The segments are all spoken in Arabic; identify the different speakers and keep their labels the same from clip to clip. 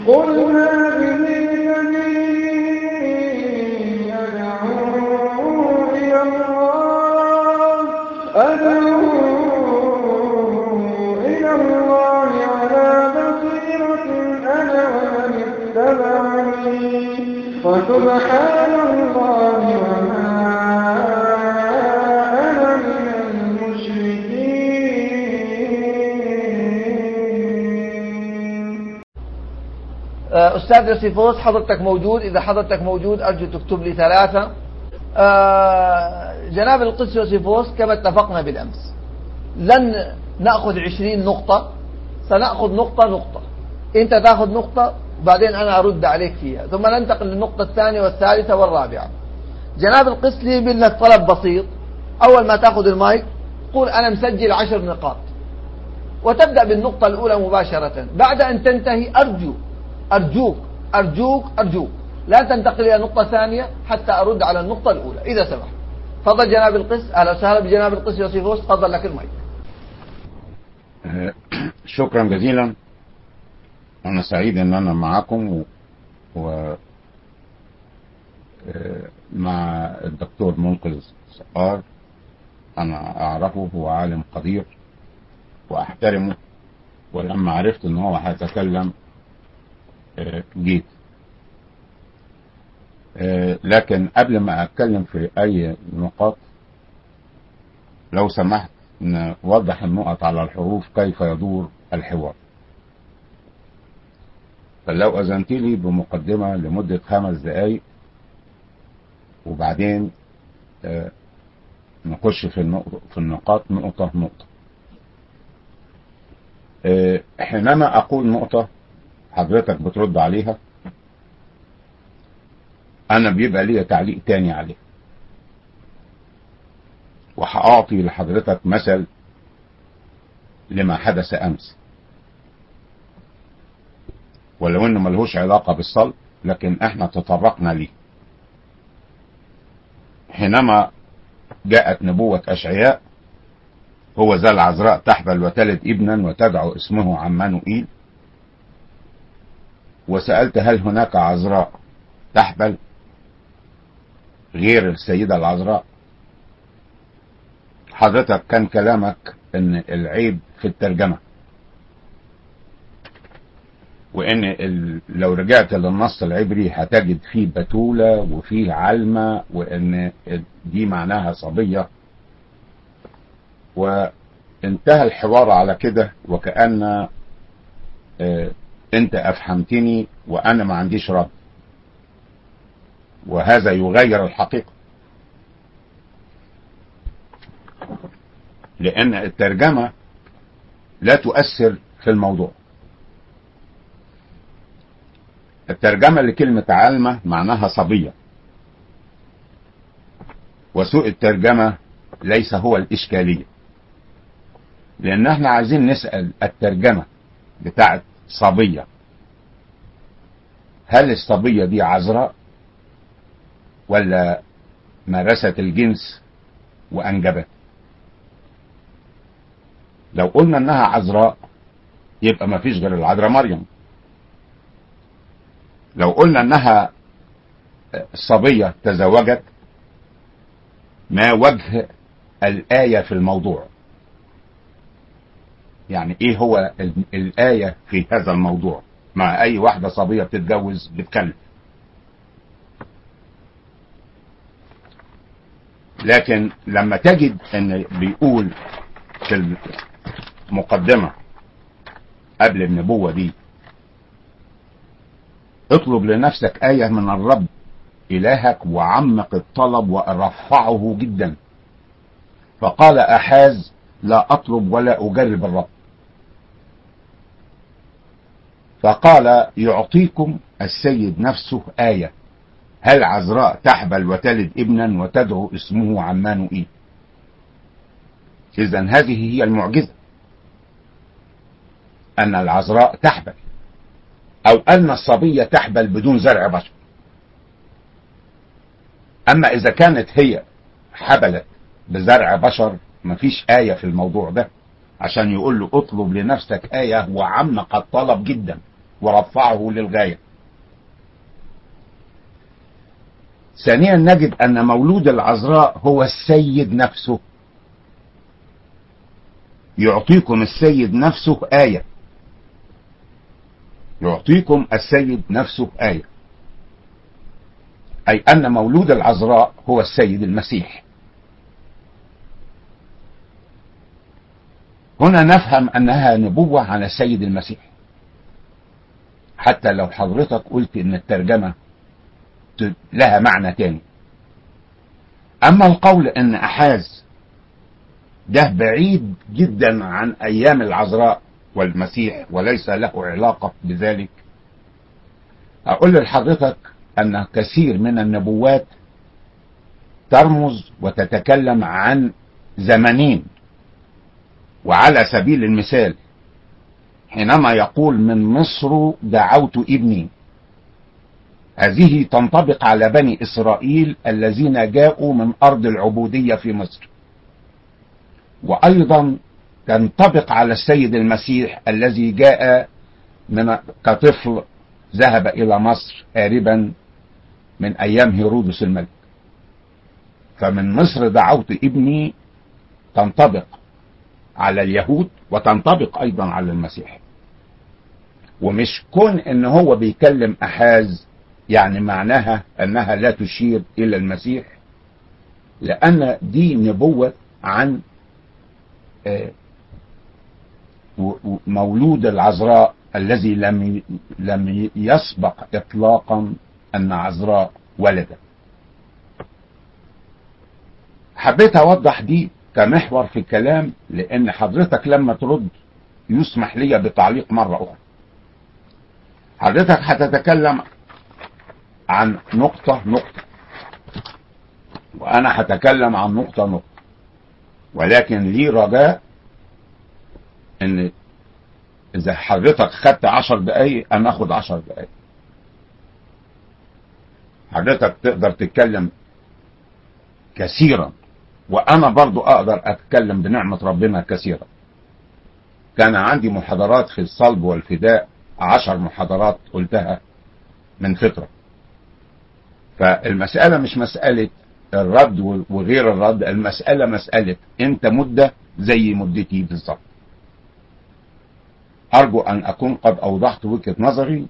Speaker 1: قل هذه سبيلي أدعو إلى الله على بصيرة أنا ومن اتبعني وسبحان الله وما أنا من المشركين.
Speaker 2: أستاذ يوسيفوس، حضرتك موجود؟ إذا حضرتك موجود أرجو تكتب لي 3. جناب القس يوسيفوس، كما اتفقنا بالأمس لن نأخذ 20 نقطة، سنأخذ نقطة نقطة. أنت تأخذ نقطة وبعدين أنا أرد عليك فيها، ثم ننتقل للنقطة الثانية والثالثة والرابعة. جناب القس لي منك طلب بسيط، أول ما تأخذ المايك قول أنا مسجل 10 نقاط، وتبدأ بالنقطة الأولى مباشرة. بعد أن تنتهي أرجوك لا تنتقل إلى نقطة ثانية حتى أرد على النقطة الأولى إذا سمحت. تفضل جناب القس. أهلا وسهلا بجناب القس يوسيفوس، تفضل لك المايك.
Speaker 3: شكرا جزيلا. أنا سعيد أن أنا معكم ومع الدكتور منقذ صقار. أنا أعرفه، هو عالم قدير وأحترمه، ولما عرفت أنه هو هيتكلم جيت. لكن قبل ما أتكلم في أي نقاط لو سمحت نوضح النقط على الحروف كيف يدور الحوار. فلو أذنت لي بمقدمة لمدة 5 دقايق وبعدين نخش في النقاط نقطة نقطة. حينما أقول نقطة حضرتك بترد عليها، أنا بيبقى لي تعليق تاني عليه، وهأعطي لحضرتك مثل لما حدث أمس، ولو إنه ملهوش علاقة بالصلب لكن إحنا تطرقنا ليه. حينما جاءت نبوة أشعياء: هو ذا العذراء تحبل وتلد ابنا وتدعو اسمه عمانوئيل. وسألت هل هناك عذراء تحبل غير السيدة العذراء؟ حضرتك كان كلامك ان العيب في الترجمة، وان لو رجعت للنص العبري هتجد فيه بتولة وفيه علمة، وان دي معناها صبية. وانتهى الحوار على كده، وكأن انت افهمتني وانا ما عنديش رد، وهذا يغير الحقيقة، لأن الترجمة لا تؤثر في الموضوع. الترجمة لكلمة علمة معناها صبية، وسوء الترجمة ليس هو الإشكالية، لأن احنا عايزين نسأل الترجمة بتاعت صبية، هل الصبية دي عذراء ولا مارست الجنس وأنجبت؟ لو قلنا انها عذراء يبقى ما فيش غير العذراء مريم. لو قلنا انها صبية تزوجت، ما وجه الآية في الموضوع؟ يعني ايه هو الآية في هذا الموضوع؟ مع اي واحدة صبية بتتجوز بتكلف. لكن لما تجد ان بيقول في المقدمة قبل النبوة دي: اطلب لنفسك آية من الرب إلهك وعمق الطلب ورفعه جدا، فقال أحاز: لا أطلب ولا أجرب الرب. فقال: يعطيكم السيد نفسه آية، هل عذراء تحبل وتلد ابنا وتدعو اسمه عمانوئيل. إذن هذه هي المعجزة، أن العذراء تحبل، أو أن الصبية تحبل بدون زرع بشر. أما إذا كانت هي حبلت بزرع بشر مفيش آية في الموضوع ده، عشان يقول له اطلب لنفسك آية وعمق الطلب جدا. ورفعه للغاية. ثانيا نجد أن مولود العذراء هو السيد نفسه. يعطيكم السيد نفسه آية، يعطيكم السيد نفسه آية، أي أن مولود العذراء هو السيد المسيح. هنا نفهم أنها نبوة عن السيد المسيح، حتى لو حضرتك قلت أن الترجمة لها معنى تاني. أما القول أن أحاز ده بعيد جدا عن أيام العذراء والمسيح وليس له علاقة بذلك، أقول لحضرتك أن كثير من النبوات ترمز وتتكلم عن زمنين. وعلى سبيل المثال حينما يقول من مصر دعوت ابني، هذه تنطبق على بني إسرائيل الذين جاءوا من أرض العبودية في مصر، وأيضا تنطبق على السيد المسيح الذي جاء من كطفل ذهب إلى مصر هاربا من أيام هيرودس الملك. فمن مصر دعوت ابني تنطبق على اليهود وتنطبق أيضا على المسيح. ومش كون إن هو بيكلم أحاز يعني معناها أنها لا تشير إلى المسيح، لأن دي نبوة عن مولود العذراء الذي لم يسبق إطلاقا أن عذراء ولدت. حبيت أوضح دي كمحور في الكلام، لأن حضرتك لما ترد يسمح لي بتعليق مرة أخرى. حضرتك هتتكلم عن نقطة نقطة، وأنا هتكلم عن نقطة نقطة، ولكن لي رجاء إن إذا حضرتك خدت 10 دقايق أنا أخد 10 دقايق. حضرتك تقدر تتكلم كثيرا، وأنا برضو أقدر أتكلم بنعمة ربنا كثيرا. كان عندي محاضرات في الصلب والفداء 10 محاضرات قلتها من فترة. فالمسألة مش مسألة الرد وغير الرد، المسألة مسألة أنت مدة زي مدتي بالظبط. أرجو أن أكون قد أوضحت وجهة نظري،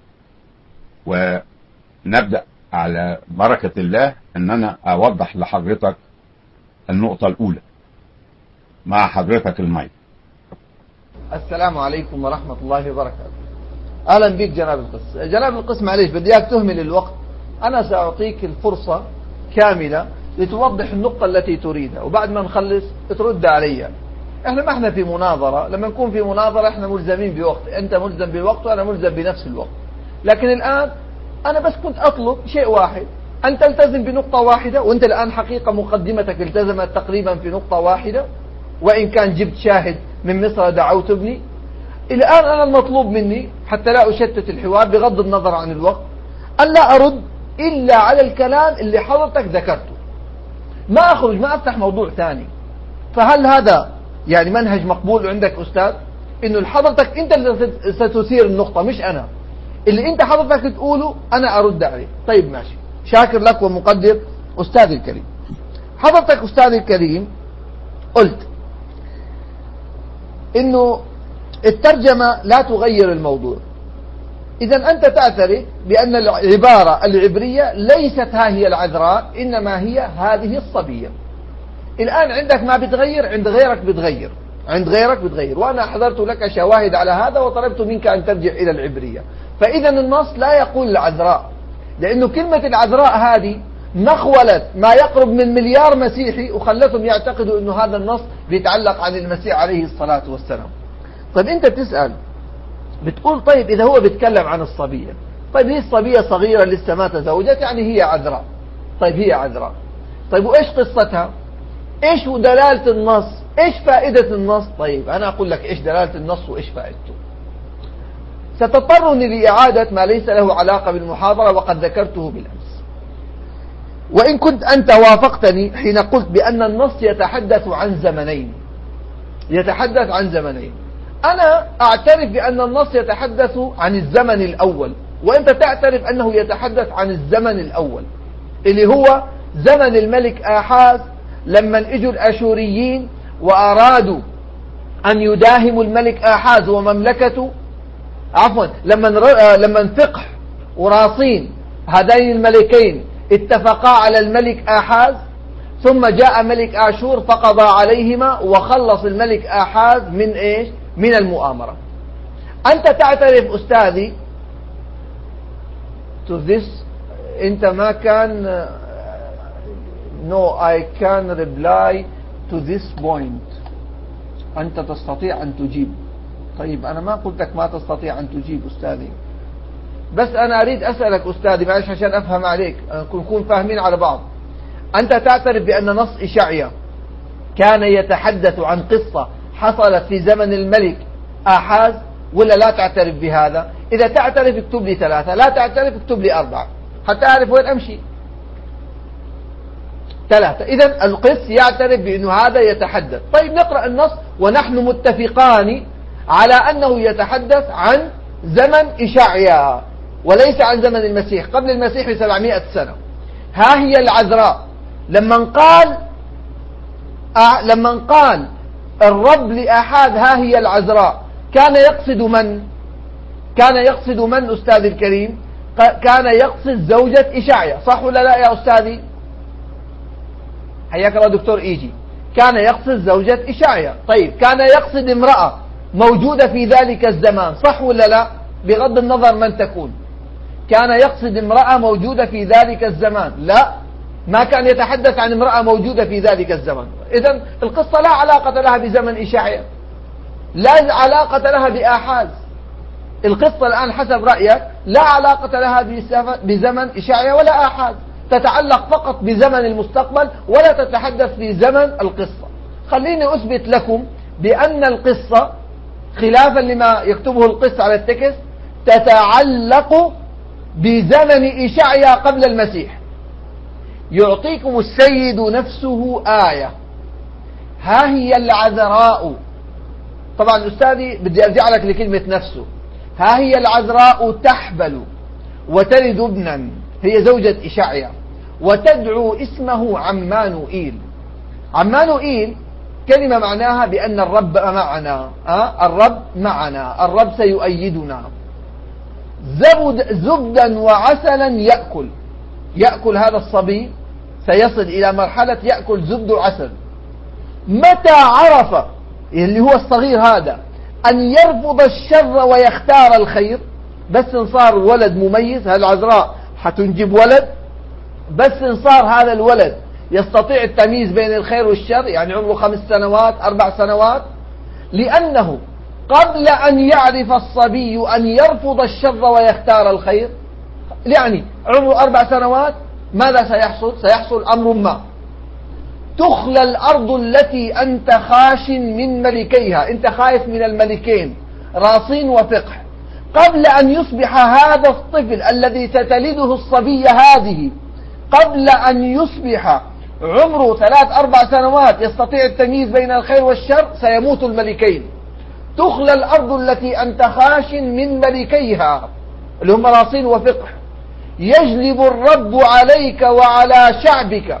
Speaker 3: ونبدأ على بركة الله أن أنا أوضح لحضرتك النقطة الأولى. مع حضرتك المايك.
Speaker 2: السلام عليكم ورحمة الله وبركاته. أهلا بك جناب القس. جناب القس معليش بدي إياك تهمل الوقت، أنا سأعطيك الفرصة كاملة لتوضح النقطة التي تريدها، وبعد ما نخلص ترد علي. احنا ما احنا في مناظرة، لما نكون في مناظرة احنا ملزمين بوقت، انت ملزم بوقت وانا ملزم بنفس الوقت. لكن الآن انا بس كنت اطلب شيء واحد، ان تلتزم بنقطة واحدة، وانت الآن حقيقة مقدمتك التزمت تقريبا في نقطة واحدة، وإن كان جبت شاهد من مصر دعوت ابني. الآن أنا المطلوب مني حتى لا أشتت الحوار بغض النظر عن الوقت أن لا أرد إلا على الكلام اللي حضرتك ذكرته، ما أخرج ما أفتح موضوع ثاني. فهل هذا يعني منهج مقبول عندك أستاذ؟ إنه حضرتك أنت اللي ستثير النقطة مش أنا، اللي أنت حضرتك تقوله أنا أرد عليه. طيب ماشي، شاكر لك ومقدر أستاذي الكريم. حضرتك أستاذي الكريم قلت إنه الترجمة لا تغير الموضوع. إذا أنت تعترف بأن العبارة العبرية ليست ها هي العذراء، إنما هي هذه الصبية. الآن عندك ما بتغير، عند غيرك بتغير، عند غيرك بتغير، وأنا حضرت لك شواهد على هذا وطلبت منك أن ترجع إلى العبرية. فإذا النص لا يقول العذراء، لأنه كلمة العذراء هذه نخولت ما يقرب من مليار مسيحي وخلتهم يعتقدوا أنه هذا النص بيتعلق عن المسيح عليه الصلاة والسلام. طيب أنت بتسأل بتقول طيب إذا هو بيتكلم عن الصبية، طيب هي الصبية صغيرة لسه ما تزوجت، يعني هي عذراء. طيب هي عذراء، طيب وإيش قصتها؟ إيش دلالة النص؟ إيش فائدة النص؟ طيب أنا أقول لك إيش دلالة النص وإيش فائدته. ستضطرني لإعادة ما ليس له علاقة بالمحاضرة وقد ذكرته بالأمس، وإن كنت أنت وافقتني حين قلت بأن النص يتحدث عن زمنين، يتحدث عن زمنين. أنا أعترف بأن النص يتحدث عن الزمن الأول، وأنت تعترف أنه يتحدث عن الزمن الأول اللي هو زمن الملك آحاز، لما اجوا الأشوريين وأرادوا أن يداهموا الملك آحاز ومملكته، عفوا لما فقح وراسين هذين الملكين اتفقا على الملك آحاز، ثم جاء ملك آشور فقضى عليهما وخلص الملك آحاز من إيش؟ من المؤامرة. أنت تعترف أستاذي to this، أنت ما كان no I can reply to this point، أنت تستطيع أن تجيب. طيب أنا ما قلت لك ما تستطيع أن تجيب أستاذي، بس أنا أريد أسألك أستاذي معلش عشان أفهم عليك نكون فاهمين على بعض. أنت تعترف بأن نص إشعيا كان يتحدث عن قصة حصلت في زمن الملك آحاز ولا لا تعترف بهذا؟ إذا تعترف اكتب لي 3، لا تعترف اكتب لي 4 حتى أعرف وين أمشي. 3. إذن القس يعترف بأنه هذا يتحدث. طيب نقرأ النص ونحن متفقان على أنه يتحدث عن زمن إشعيا وليس عن زمن المسيح، قبل المسيح ب700 سنة. ها هي العذراء لما قال الرب لآحاز ها هي العذراء، كان يقصد من أستاذي الكريم؟ كان يقصد زوجة إشعيا، صح ولا لا يا أستاذي؟ حياك الله دكتور إيجي. كان يقصد زوجة إشعيا. طيب كان يقصد امرأة موجودة في ذلك الزمان، صح ولا لا؟ بغض النظر من تكون، كان يقصد امرأة موجودة في ذلك الزمان. لا، ما كان يتحدث عن امرأة موجودة في ذلك الزمان. إذن القصة لا علاقة لها بزمن إشعيا، لا علاقة لها بآحاز. القصة الآن حسب رأيك لا علاقة لها بزمن إشعيا ولا آحاز، تتعلق فقط بزمن المستقبل ولا تتحدث في زمن القصة. خليني أثبت لكم بأن القصة خلافا لما يكتبه القس على التكست تتعلق بزمن إشعيا قبل المسيح. يعطيكم السيد نفسه آية، ها هي العذراء. طبعا أستاذي بدي أرجع لك لكلمة نفسه. ها هي العذراء تحبل وتلد ابنا، هي زوجة إشعيا، وتدعو اسمه عمانوئيل. عمانوئيل كلمة معناها بأن الرب معنا، الرب معنا، الرب سيؤيدنا. زبدا وعسلا يأكل هذا الصبي، سيصل إلى مرحلة يأكل زبد وعسل. متى عرف اللي هو الصغير هذا أن يرفض الشر ويختار الخير؟ بس إن صار ولد مميز، هالعذراء حتنجب ولد، بس إن صار هذا الولد يستطيع التمييز بين الخير والشر، يعني عمره 5 سنوات 4 سنوات، لأنه قبل أن يعرف الصبي أن يرفض الشر ويختار الخير، يعني عمره 4 سنوات، ماذا سيحصل؟ سيحصل أمر ما. تخلى الأرض التي أنت خاش من ملكيها، أنت خايف من الملكين راصين وفقح. قبل أن يصبح هذا الطفل الذي ستلده الصبية هذه، قبل أن يصبح عمره 3-4 سنوات يستطيع التمييز بين الخير والشر، سيموت الملكين. تخلى الأرض التي أنت خاش من ملكيها اللي هم راصين وفقح. يجلب الرب عليك وعلى شعبك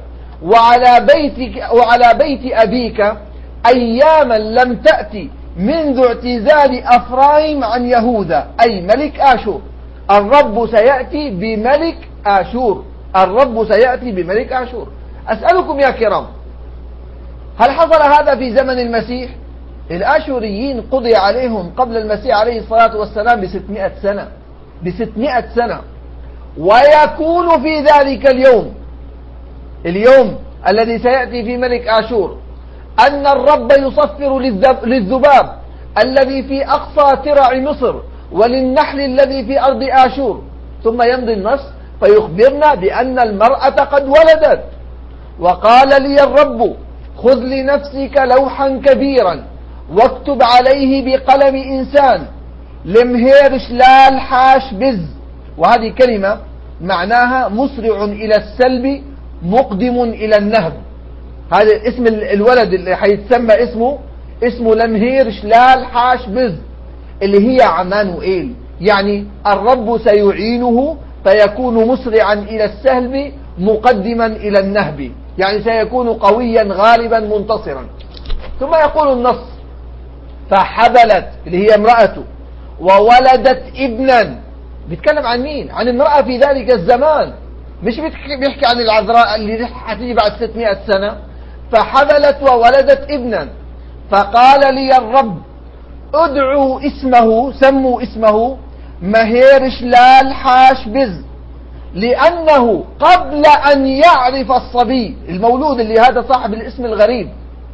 Speaker 2: وعلى بيت أبيك أياما لم تأتي منذ اعتزال أفرايم عن يهوذا، أي ملك آشور. الرب سيأتي بملك آشور، الرب سيأتي بملك آشور. أسألكم يا كرام، هل حصل هذا في زمن المسيح؟ الآشوريين قضي عليهم قبل المسيح عليه الصلاة والسلام ب600 سنة، ب600 سنة. ويكون في ذلك اليوم الذي سيأتي في ملك آشور أن الرب يصفر للذباب الذي في أقصى ترع مصر وللنحل الذي في أرض آشور. ثم يمضي النص فيخبرنا بأن المرأة قد ولدت. وقال لي الرب خذ لنفسك لوحا كبيرا واكتب عليه بقلم إنسان لمهير شلال حاش بز. وهذه كلمة معناها مسرع إلى السلب مقدم إلى النهب. هذا اسم الولد اللي حيتسمى اسمه اسمه لمهير شلال حاش بز، اللي هي عمانوئيل، يعني الرب سيعينه فيكون مسرعا إلى السهل مقدما إلى النهب، يعني سيكون قويا غالبا منتصرا. ثم يقول النص: فحبلت، اللي هي امرأته، وولدت ابنا. بيتكلم عن مين؟ عن امرأة في ذلك الزمان، مش بيحكي عن العذراء اللي حتيجي بعد 600 سنة. فحبلت وولدت ابنا، فقال لي الرب: ادعوا اسمه، سموا اسمه مهير شلال حاش بز، لأنه قبل أن يعرف الصبي المولود، اللي هذا صاحب الاسم الغريب،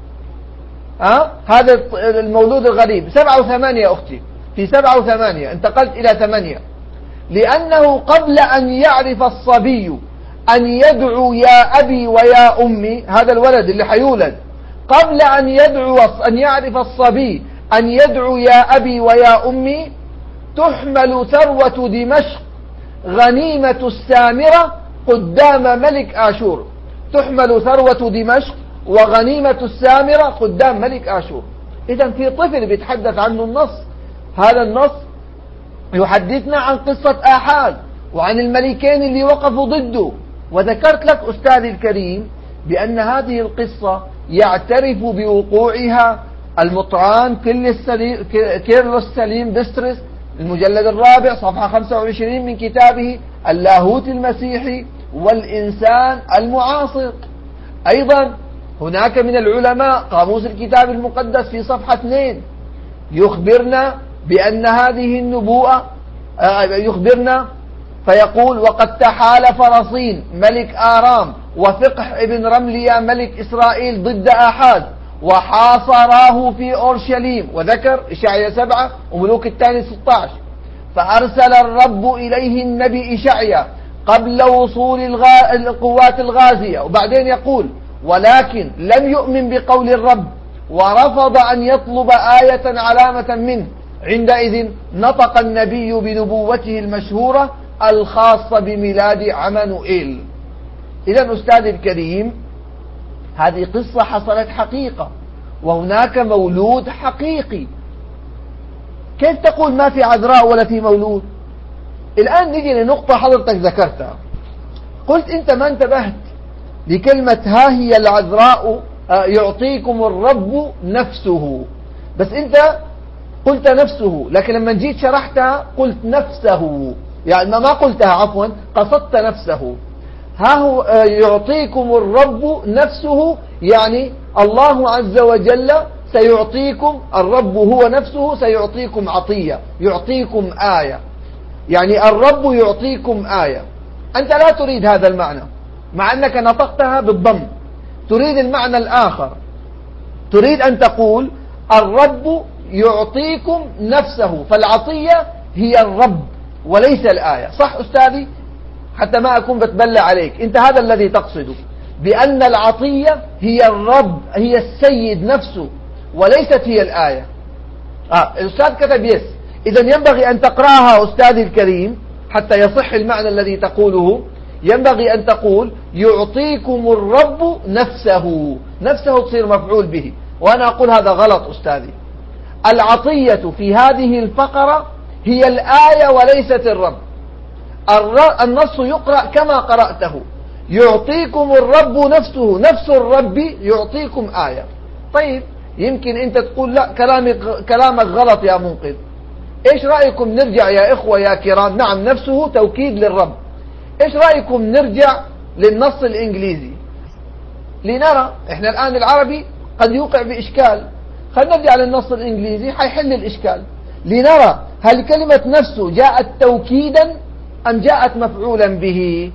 Speaker 2: هذا المولود الغريب 7 و8 يا أختي، في 7 و8 انتقلت إلى 8. لأنه قبل أن يعرف الصبي أن يدعو يا أبي ويا أمي، هذا الولد اللي حيولد قبل أن يعرف الصبي أن يدعو يا أبي ويا أمي، تحمل ثروة دمشق غنيمة السامرة قدام ملك آشور. تحمل ثروة دمشق وغنيمة السامرة قدام ملك آشور. إذا في طفل بيتحدث عنه النص. هذا النص يحدثنا عن قصة آحاز وعن الملكين اللي وقفوا ضده. وذكرت لك أستاذي الكريم بأن هذه القصة يعترف بوقوعها المطران كيرلس سليم دسترس، المجلد 4 صفحة 25 من كتابه اللاهوت المسيحي والإنسان المعاصر. أيضا هناك من العلماء قاموس الكتاب المقدس في صفحة 2 يخبرنا بأن هذه النبوءة، يخبرنا فيقول: وقد تحالف رصين ملك آرام وفقح ابن رمليا ملك إسرائيل ضد آحاز وحاصراه في أورشليم. وذكر إشعيا 7 وملوك الثاني 16. فأرسل الرب إليه النبي إشعيا قبل وصول القوات الغازية. وبعدين يقول: ولكن لم يؤمن بقول الرب ورفض أن يطلب آية علامة منه. عندئذ نطق النبي بنبوته المشهورة الخاصة بميلاد عمانوئيل. إذا أستاذي الكريم، هذه قصة حصلت حقيقة، وهناك مولود حقيقي. كيف تقول ما في عذراء ولا في مولود؟ الآن نجي لنقطة حضرتك ذكرتها. قلت أنت ما انتبهت لكلمة ها هي العذراء يعطيكم الرب نفسه، بس أنت قلت نفسه، لكن لما جيت شرحتها قلت نفسه، يعني ما قلتها، عفوا قصدت نفسه. ها هو يعطيكم الرب نفسه، يعني الله عز وجل سيعطيكم، الرب هو نفسه سيعطيكم عطية، يعطيكم آية، يعني الرب يعطيكم آية. أنت لا تريد هذا المعنى مع أنك نطقتها بالضم، تريد المعنى الآخر، تريد أن تقول الرب يعطيكم نفسه، فالعطية هي الرب وليس الآية. صح أستاذي؟ حتى ما أكون بتبلع عليك، أنت هذا الذي تقصده، بأن العطية هي الرب، هي السيد نفسه وليست هي الآية. الأستاذ كتب يس. إذا ينبغي أن تقرأها أستاذي الكريم حتى يصح المعنى الذي تقوله. ينبغي أن تقول يعطيكم الرب نفسه، نفسه تصير مفعول به، وأنا أقول هذا غلط أستاذي. العطية في هذه الفقرة هي الآية وليست الرب. النص يقرأ كما قرأته، يعطيكم الرب نفسه، نفس الرب يعطيكم آية. طيب يمكن أنت تقول لا كلامك غلط يا منقذ. إيش رأيكم نرجع يا إخوة يا كرام؟ نعم نفسه توكيد للرب. إيش رأيكم نرجع للنص الإنجليزي لنرى؟ إحنا الآن العربي قد يوقع بإشكال، خلينا نرجع للنص الإنجليزي حيحل الإشكال، لنرى هل كلمة نفسه جاءت توكيدا أم جاءت مفعولا به؟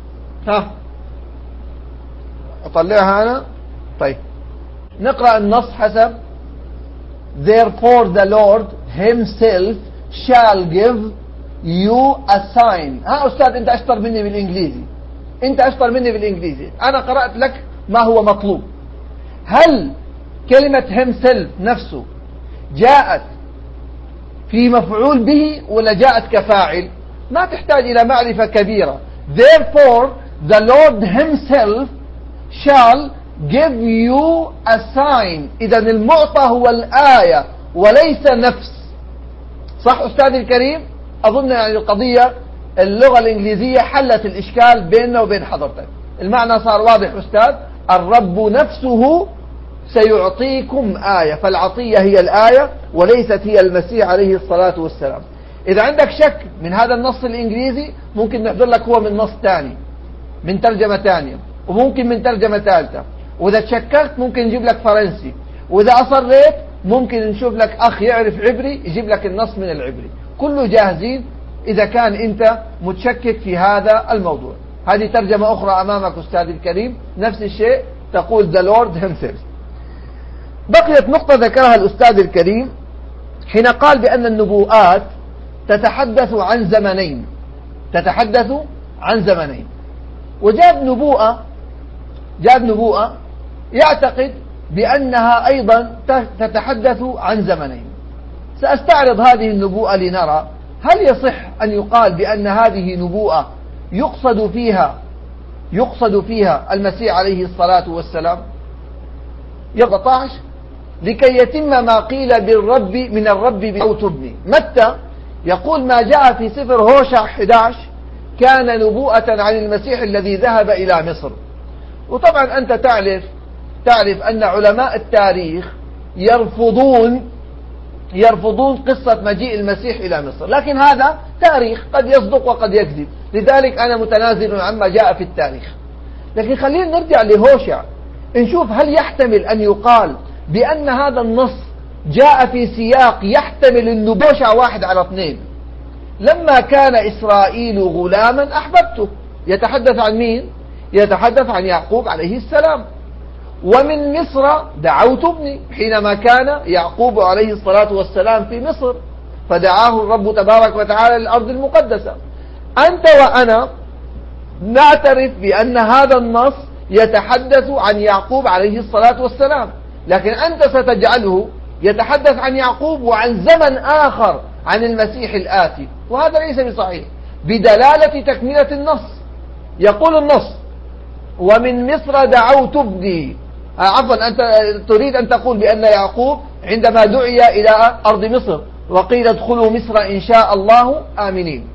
Speaker 2: أطلعها أنا. طيب نقرأ النص حسب Therefore the Lord himself shall give you a sign. أستاذ أنت أشطر مني بالإنجليزي، أنت أشطر مني بالإنجليزي، أنا قرأت لك ما هو مطلوب. هل كلمة himself نفسه جاءت في مفعول به ولا جاءت كفاعل؟ ما تحتاج إلى معرفة كبيرة. Therefore the Lord himself shall give you a sign. إذا المعطى هو الآية وليس نفس. صح أستاذي الكريم؟ أظن يعني القضية اللغة الإنجليزية حلت الإشكال بيننا وبين حضرتك. المعنى صار واضح أستاذ. الرب نفسه سيعطيكم آية، فالعطية هي الآية وليست هي المسيح عليه الصلاة والسلام. إذا عندك شك من هذا النص الإنجليزي ممكن نحضر لك هو من نص ثاني، من ترجمة ثانية، وممكن من ترجمة ثالثة، وإذا تشككت ممكن نجيب لك فرنسي، وإذا أصريت ممكن نشوف لك أخ يعرف عبري يجيب لك النص من العبري. كله جاهزين إذا كان أنت متشكك في هذا الموضوع. هذه ترجمة أخرى أمامك أستاذي الكريم، نفس الشيء تقول the Lord himself. بقيت نقطة ذكرها الأستاذ الكريم حين قال بأن النبوءات تتحدث عن زمنين، تتحدث عن زمنين. وجاب نبوءة يعتقد بأنها أيضا تتحدث عن زمنين. سأستعرض هذه النبوءة لنرى هل يصح أن يقال بأن هذه نبوءة يقصد فيها المسيح عليه الصلاة والسلام. 14 لكي يتم ما قيل بالرب من الرب بأوتبني. متى يقول ما جاء في سفر هوشع 11 كان نبوءة عن المسيح الذي ذهب إلى مصر. وطبعا أنت تعرف أن علماء التاريخ يرفضون قصة مجيء المسيح إلى مصر، لكن هذا تاريخ قد يصدق وقد يكذب، لذلك أنا متنازل عما جاء في التاريخ. لكن خلينا نرجع لهوشع نشوف هل يحتمل أن يقال بأن هذا النص جاء في سياق يحتمل النبوة. هوشع 1:2 لما كان إسرائيل غلاما أحببته، يتحدث عن مين؟ يتحدث عن يعقوب عليه السلام. ومن مصر دعوت ابني، حينما كان يعقوب عليه الصلاة والسلام في مصر فدعاه الرب تبارك وتعالى للأرض المقدسة. أنت وأنا نعترف بأن هذا النص يتحدث عن يعقوب عليه الصلاة والسلام، لكن أنت ستجعله يتحدث عن يعقوب وعن زمن آخر عن المسيح الآتي، وهذا ليس بصحيح بدلالة تكملة النص. يقول النص ومن مصر دعوت ابني، عفوا أنت تريد أن تقول بأن يعقوب عندما دعي إلى أرض مصر وقيل ادخلوا مصر إن شاء الله آمنين.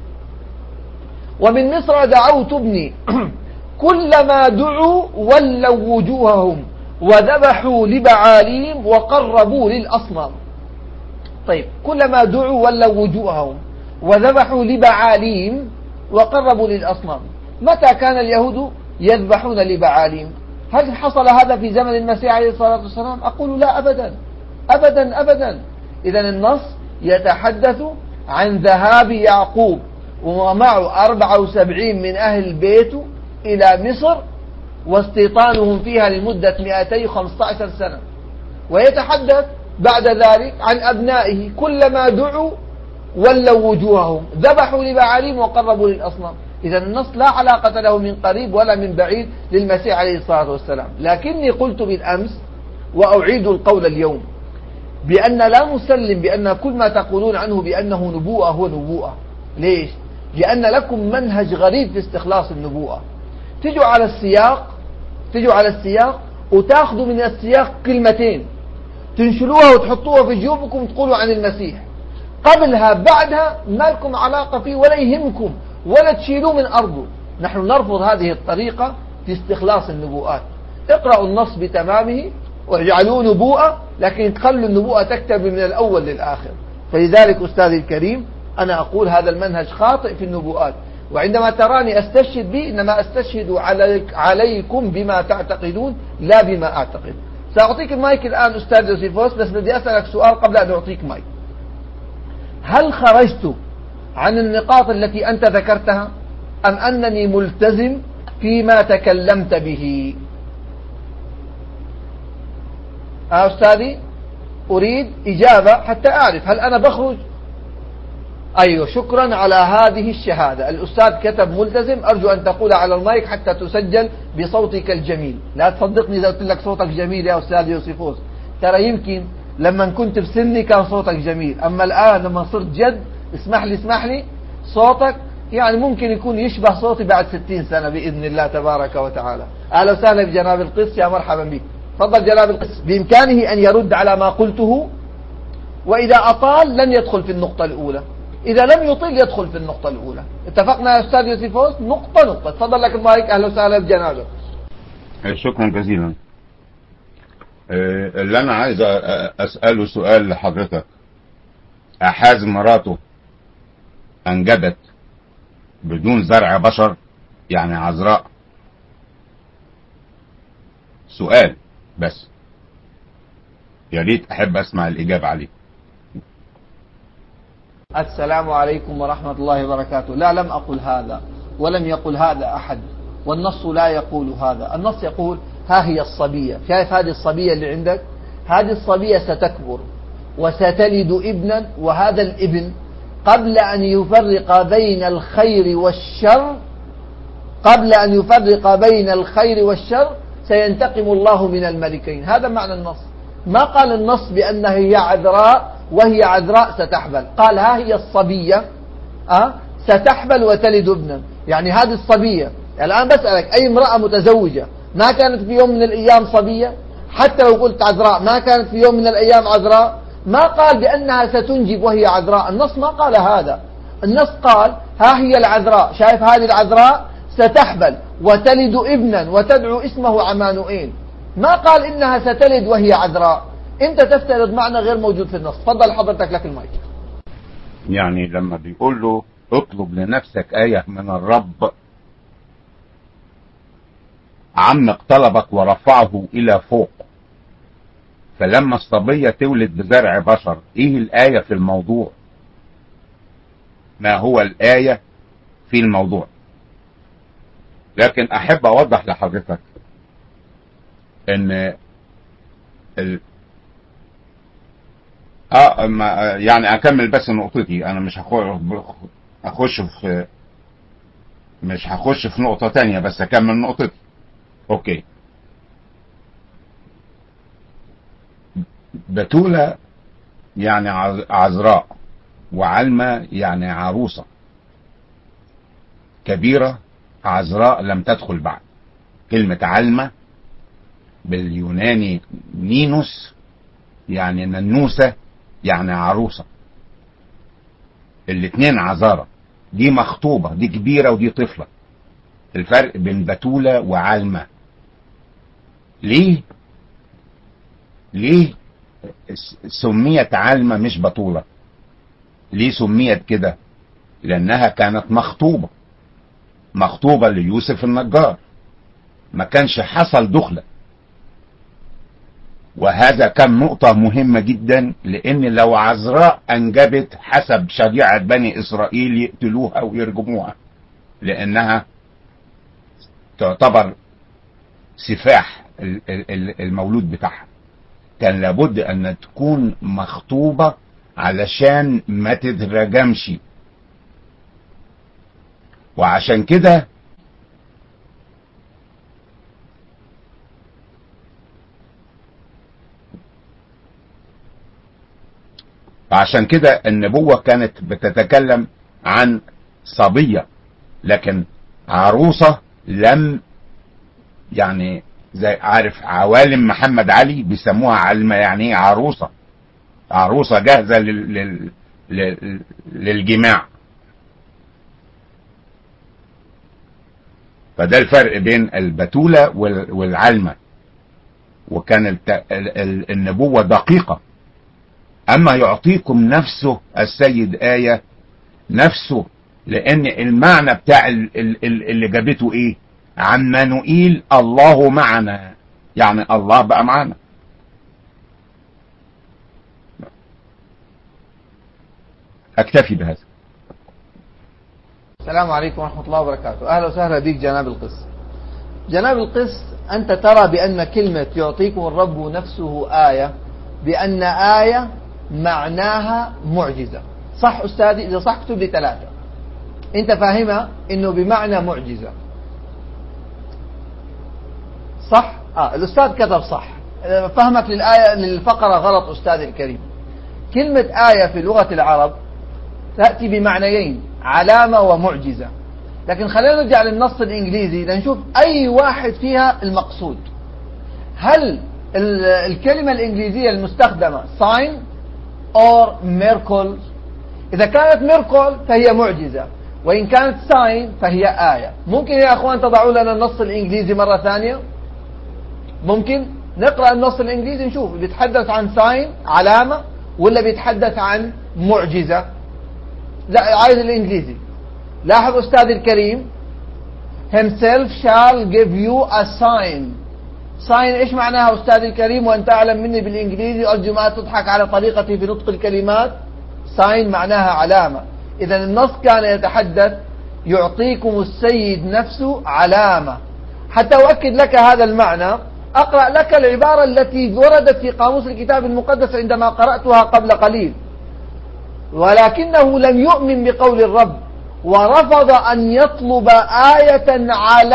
Speaker 2: ومن مصر دعوت ابني كلما دعوا ولوا وجوههم وذبحوا لبعاليم وقربوا للأصنام. طيب كلما دعوا ولوا وجوههم وذبحوا لبعاليم وقربوا للأصنام، متى كان اليهود يذبحون لبعاليم؟ هل حصل هذا في زمن المسيح عليه الصلاة والسلام؟ أقول لا، أبدا أبدا أبدا. إذن النص يتحدث عن ذهاب يعقوب ومعه 74 من أهل بيته إلى مصر واستيطانهم فيها لمدة 215 سنة، ويتحدث بعد ذلك عن أبنائه كلما دعوا ولوا وجوههم ذبحوا لبعاليم وقربوا للأصنام. إذا النص لا علاقة له من قريب ولا من بعيد للمسيح عليه الصلاة والسلام. لكني قلت بالأمس وأعيد القول اليوم بأن لا نسلم بأن كل ما تقولون عنه بأنه نبوءة هو نبوءة. ليش؟ لأن لكم منهج غريب في استخلاص النبوءة. تجوا على السياق وتاخذوا من السياق كلمتين تنشلوها وتحطوها في جيوبكم وتقولوا عن المسيح، قبلها بعدها ما لكم علاقة فيه ولا يهمكم ولا تشيلوه من أرضه. نحن نرفض هذه الطريقة في استخلاص النبوءات. اقرأوا النص بتمامه واجعلوه نبوءة، لكن تخلوا النبوءة تكتب من الأول للآخر. فلذلك أستاذي الكريم أنا أقول هذا المنهج خاطئ في النبوءات، وعندما تراني أستشهد به إنما أستشهد عليكم بما تعتقدون لا بما أعتقد. سأعطيك المايك الآن أستاذ يوسيفوس، بس بدي أسألك سؤال قبل أن أعطيك مايك. هل خرجت عن النقاط التي أنت ذكرتها أم أنني ملتزم فيما تكلمت به؟ أستاذي أريد إجابة حتى أعرف هل أنا بخرج. أيوة، شكرا على هذه الشهادة. الأستاذ كتب ملتزم، أرجو أن تقول على المايك حتى تسجل بصوتك الجميل. لا تصدقني إذا قلت لك صوتك جميل يا أستاذ يوسيفوس، ترى يمكن لما كنت بسني كان صوتك جميل، أما الآن لما صرت جد اسمح لي صوتك يعني ممكن يكون يشبه صوتي بعد 60 سنة بإذن الله تبارك وتعالى. أهلا وسهلا بجناب القس، يا مرحبا بك. تفضل جناب القس. بإمكانه أن يرد على ما قلته، وإذا أطال لن يدخل في النقطة الأولى، إذا لم يطل يدخل في النقطة الأولى. اتفقنا يا أستاذ يوسيفوس؟ نقطة نقطة. تفضل لك المايك. أهلا وسهلا بجنابك.
Speaker 3: شكرا جزيلا. اللي أنا عايز أسأله سؤال لحضرتك، أحاز مراته أنجبت بدون زرع بشر، يعني عذراء؟ سؤال بس، يا ريت أحب أسمع الإجابة عليه.
Speaker 2: السلام عليكم ورحمة الله وبركاته. لا، لم أقل هذا، ولم يقل هذا أحد، والنص لا يقول هذا. النص يقول ها هي الصبية. شايف هذه الصبية اللي عندك؟ هذه الصبية ستكبر وستلد ابنا، وهذا الابن قبل أن يفرق بين الخير والشر، قبل أن يفرق بين الخير والشر سينتقم الله من الملكين. هذا معنى النص. ما قال النص بأنها هي عذراء وهي عذراء ستحبل، قال ها هي الصبية ستحبل وتلد ابنا. يعني هذه الصبية الآن بسألك، أي امرأة متزوجة ما كانت في يوم من الأيام صبية؟ حتى لو قلت عذراء ما كانت في يوم من الأيام عذراء؟ ما قال بأنها ستنجب وهي عذراء، النص ما قال هذا. النص قال ها هي العذراء، شايف هذه العذراء ستحبل وتلد ابنا وتدعو اسمه عمانوئيل. ما قال إنها ستلد وهي عذراء. أنت تفترض معنى غير موجود في النص. تفضل حضرتك لك المايك.
Speaker 3: يعني لما بيقول له اطلب لنفسك آية من الرب، عمق طلبك ورفعه إلى فوق. فلما الصبية تولد بزرع بشر، ايه الآية في الموضوع؟ ما هو الآية في الموضوع؟ لكن احب اوضح لحضرتك ان يعني اكمل بس نقطتي. انا مش هخش في نقطة تانية، بس اكمل نقطتي. اوكي. بتولة يعني عذراء، وعلمة يعني عروسة كبيرة. عذراء لم تدخل بعد. كلمة علمة باليوناني نينوس يعني ننوسة، يعني عروسة. الاتنين عذارة، دي مخطوبة، دي كبيرة ودي طفلة. الفرق بين بتولة وعلمة. ليه سميت علمة مش بطولة؟ ليه سميت كده؟ لأنها كانت مخطوبة ليوسف النجار، ما كانش حصل دخلة. وهذا كان نقطة مهمة جدا، لأن لو عذراء أنجبت حسب شريعة بني إسرائيل يقتلوها ويرجموها، لأنها تعتبر سفاح المولود بتاعها. كان لابد أن تكون مخطوبة علشان ما تترجمش. وعشان كده النبوة كانت بتتكلم عن صبية، لكن عروسة لم، يعني زي عارف عوالم محمد علي بيسموها علمة. يعني ايه عروسة جاهزة للجماع. فده الفرق بين البتولة والعلمة. وكان النبوة دقيقة. اما يعطيكم نفسه السيد آية نفسه، لان المعنى بتاع اللي جابته ايه؟ عمانوئيل، الله معنا، يعني الله بقى معنا. اكتفي بهذا.
Speaker 2: السلام عليكم ورحمة الله وبركاته. أهلا وسهلا بك جناب القس. جناب القس، أنت ترى بأن كلمة يعطيكم الرب نفسه آية، بأن آية معناها معجزة. صح أستاذي؟ إذا صح اكتب لي 3. أنت فاهمها إنه بمعنى معجزة، صح؟ الأستاذ كتب صح. فهمك للآية للفقرة غلط أستاذي الكريم. كلمة آية في لغة العرب تأتي بمعنيين. علامة ومعجزة. لكن خلينا نرجع للنص الإنجليزي لنشوف أي واحد فيها المقصود. هل الكلمة الإنجليزية المستخدمة sign or miracle؟ إذا كانت miracle فهي معجزة، وإن كانت sign فهي آية. ممكن يا أخوان تضعوا لنا النص الإنجليزي مرة ثانية؟ ممكن نقرأ النص الإنجليزي نشوف بيتحدث عن sign علامة ولا بيتحدث عن معجزة؟ لا، عايز الإنجليزي. لاحظ أستاذي الكريم himself shall give you a sign. sign إيش معناها أستاذي الكريم وأنت أعلم مني بالإنجليزي؟ أرجو ما تضحك على طريقتي في نطق الكلمات. sign معناها علامة. إذا النص كان يتحدث يعطيكم السيد نفسه علامة. حتى أؤكد لك هذا المعنى أقرأ لك العبارة التي وردت في قاموس الكتاب المقدس عندما قرأتها قبل قليل. ولكنه لم يؤمن بقول الرب ورفض أن يطلب آية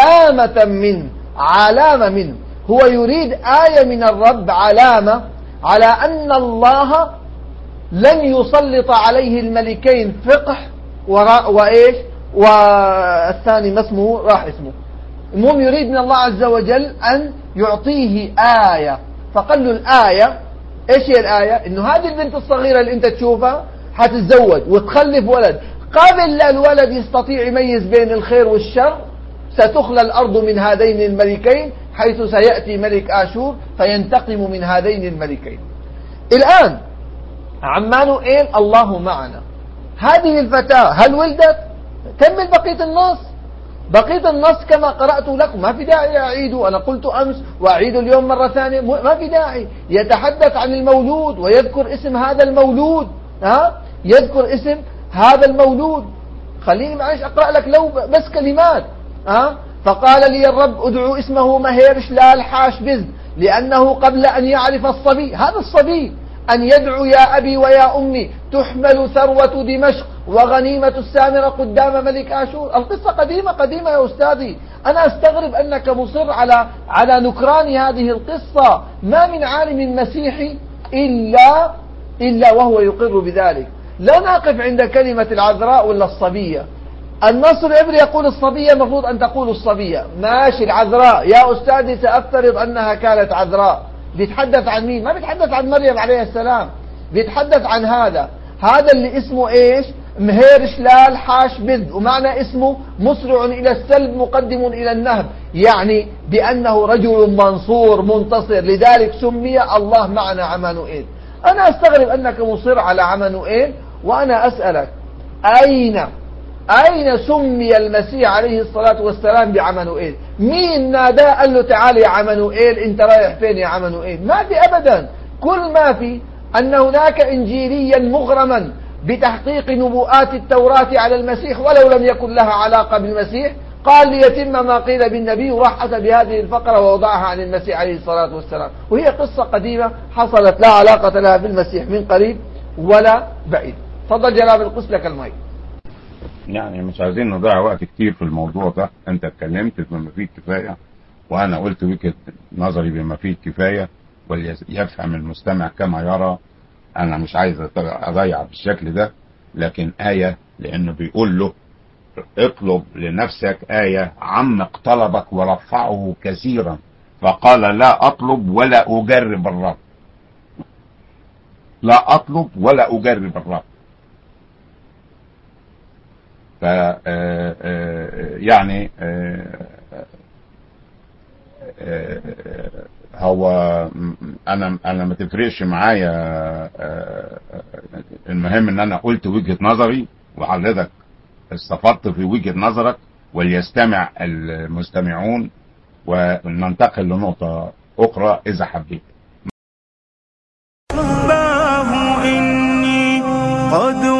Speaker 2: علامة منه. هو يريد آية من الرب، علامة على أن الله لن يسلط عليه الملكين فقح وإيش والثاني ما اسمه راح اسمه. المهم يريد من الله عز وجل أن يعطيه آية. فقال له الآية إيش هي الآية؟ إنه هذه البنت الصغيرة اللي أنت تشوفها حتتزوج وتخلف ولد، قبل لا الولد يستطيع يميز بين الخير والشر ستخلى الأرض من هذين الملكين، حيث سيأتي ملك آشور فينتقم من هذين الملكين. الآن عمانوئيل الله معنا. هذه الفتاة هل ولدت؟ كمل بقية النص. بقية النص كما قرأت لكم، ما في داعي أعيده. أنا قلت أمس وأعيد اليوم مرة ثانية، ما في داعي. يتحدث عن المولود ويذكر اسم هذا المولود، يذكر اسم هذا المولود. خليني معلش أقرأ لك لو بس كلمات. فقال لي الرب ادعو اسمه مهيرشلال حاشبز، لأنه قبل أن يعرف الصبي، هذا الصبي، أن يدعو يا أبي ويا أمي تحمل ثروة دمشق وغنيمة السامرة قدام ملك آشور. القصة قديمة يا أستاذي. أنا أستغرب أنك مصر على نكران هذه القصة. ما من عالم مسيحي إلا وهو يقر بذلك. لا نقف عند كلمة العذراء ولا الصبية. النص العبري يقول الصبية، المفروض أن تقول الصبية. ماشي العذراء يا أستاذي، سأفترض أنها كانت عذراء. بيتحدث عن مين؟ ما بيتحدث عن مريم عليه السلام، بيتحدث عن هذا اللي اسمه إيش؟ مهيرشلال حاشبز، ومعنى اسمه مسرع إلى السلب مقدم إلى النهب، يعني بأنه رجل منصور منتصر، لذلك سمي الله معنا عمانوئيل. أنا أستغرب أنك مصر على عمانوئيل، وأنا أسألك أين سمي المسيح عليه الصلاة والسلام بعمانوئيل؟ مين ناداه قال له تعال يا عمانوئيل، أنت رايح فين يا عمانوئيل؟ ما في أبدا. كل ما في أن هناك إنجيليا مغرما بتحقيق نبوءات التوراة على المسيح ولو لم يكن لها علاقة بالمسيح، قال ليتم ما قيل بالنبي، وراح أتى بهذه الفقرة ووضعها عن المسيح عليه الصلاة والسلام. وهي قصة قديمة حصلت لا علاقة لها بالمسيح من قريب ولا بعيد. تفضل جناب القس لك المايك.
Speaker 3: يعني مش عايزين نضيع وقت كتير في الموضوع ده. انت اتكلمت بما فيه الكفاية، وانا قلت وجهة نظري بما فيه الكفاية، وليفهم المستمع كما يرى. انا مش عايز اضيع بالشكل ده، لكن آية، لانه بيقول له اطلب لنفسك آية، عمق طلبك ورفعه كثيرا، فقال لا اطلب ولا اجرب الرب. لا اطلب ولا اجرب الرب. ف يعني هو انا ما تفرقش معايا. المهم ان انا قلت وجهة نظري، وحضرتك استفدت في وجهة نظرك، وليستمع المستمعون، وننتقل لنقطة اخرى اذا حبيت.
Speaker 4: إني قد